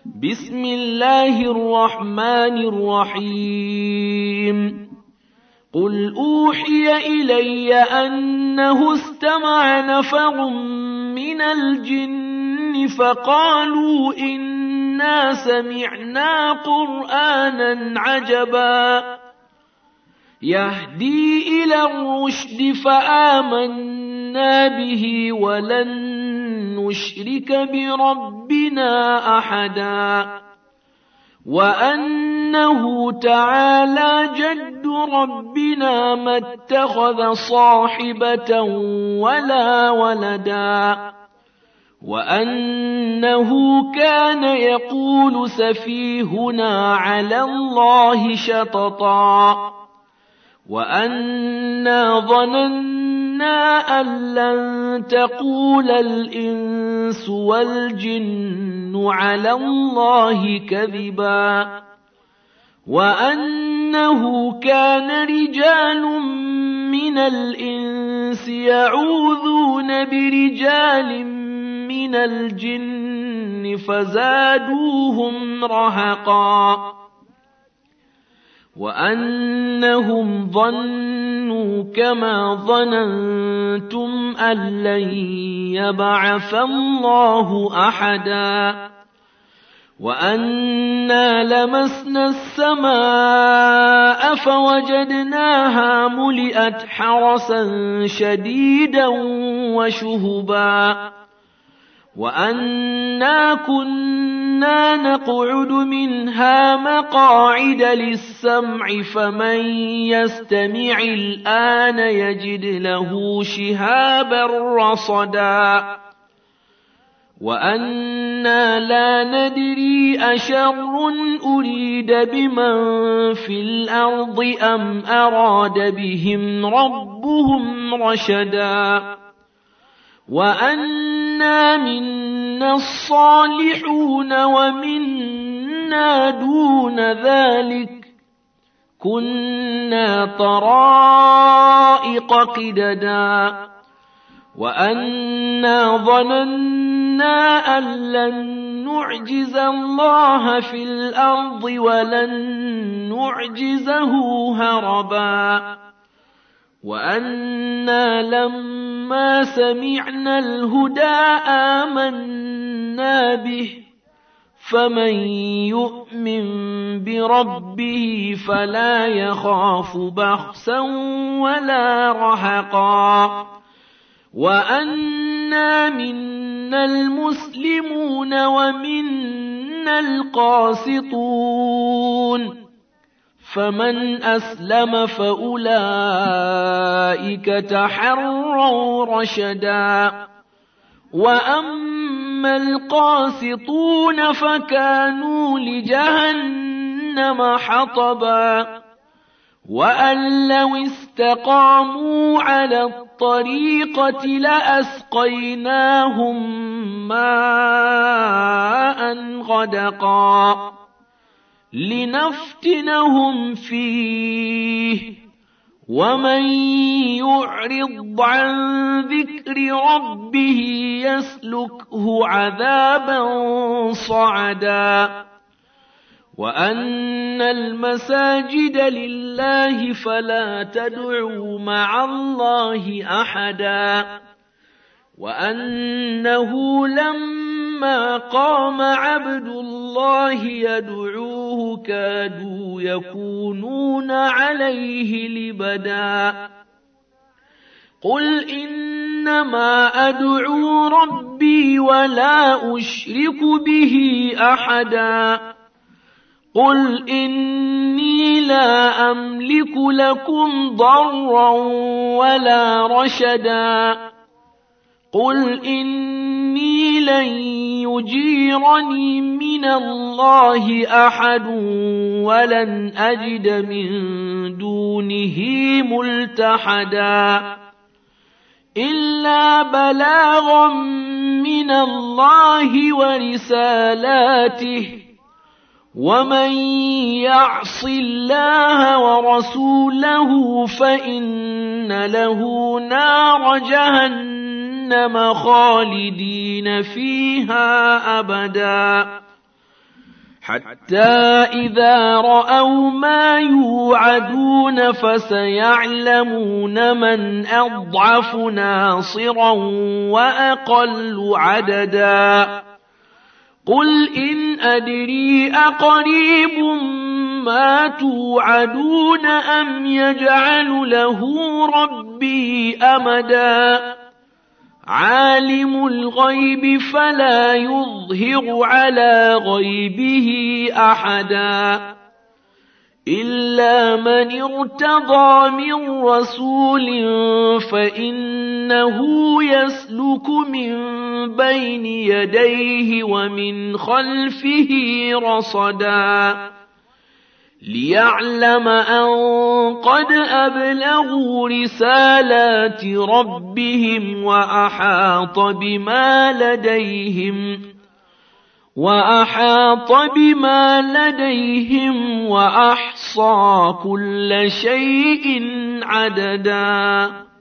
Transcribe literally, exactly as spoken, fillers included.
بسم الله الرحمن الرحيم قل أوحي إلي أنه استمع نفر من الجن فقالوا إنا سمعنا قرآنا عجبا يهدي إلى الرشد فآمنا به ولن نشرك بربنا أحدا وأنه تعالى جد ربنا ما اتخذ صاحبة ولا ولدا وأنه كان يقول سفيهنا على الله شططا وأنا ظننا أن لن تقول الإنس والجن على الله كذبا وأنه كان رجال من الإنس يعوذون برجال من الجن فزادوهم رهقا وأنهم ظنوا كما ظننتم أن لن يبعث الله أحدا وأنا لمسنا السماء فوجدناها ملئت حرسا شديدا وشهبا وأنا كنا نقعد منها مقاعد للسمع فمن يستمع الآن يجد له شهابا رصدا وأنا لا ندري أشر أريد بمن في الأرض أم أراد بهم ربهم رشدا وأنا منا الصالحون ومنا دون ذلك كنا طرائق قددا وأنا ظننا أن لن نعجز الله في الأرض ولن نعجزه هربا وأنا لما سمعنا الهدى آمنا به فمن يؤمن بربه فلا يخاف بخسا ولا رهقا وأنا منا المسلمون ومنا القاسطون فمن أسلم فأولئك تحروا رشدا وأما القاسطون فكانوا لجهنم حطبا وأن لو استقاموا على الطريقة لأسقيناهم ماء غدقا لنفتنهم فيه ومن يعرض عن ذكر ربه يسلكه عذابا صعدا وأن المساجد لله فلا تدعوا مع الله أحدا وأنه لما قام عبد الله يدعوه كادوا يكونون عليه لبدا قل إنما أدعو ربي ولا أشرك به أحدا قل إني لا أملك لكم ضرا ولا رشدا قل إني لن يجيرني من الله أحد ولن أجد من دونه ملتحدا إلا بلاغا من الله ورسالاته ومن يعص الله ورسوله فإن له نار جهنم خالدين فيها أبدا حتى إذا رأوا ما يوعدون فسيعلمون من أضعف ناصرا وأقل عددا قل إن أدري أقريب ما توعدون أم يجعل له ربي أمدا عالم الغيب فلا يظهر على غيبه أحدا إلا من ارتضى من رسول فإنه يسلك من بين يديه ومن خلفه رصدا ليعلم أن قد أبلغوا رسالات ربهم وأحاط بما لديهم وأحاط بما لديهم وأحصى كل شيء عددا.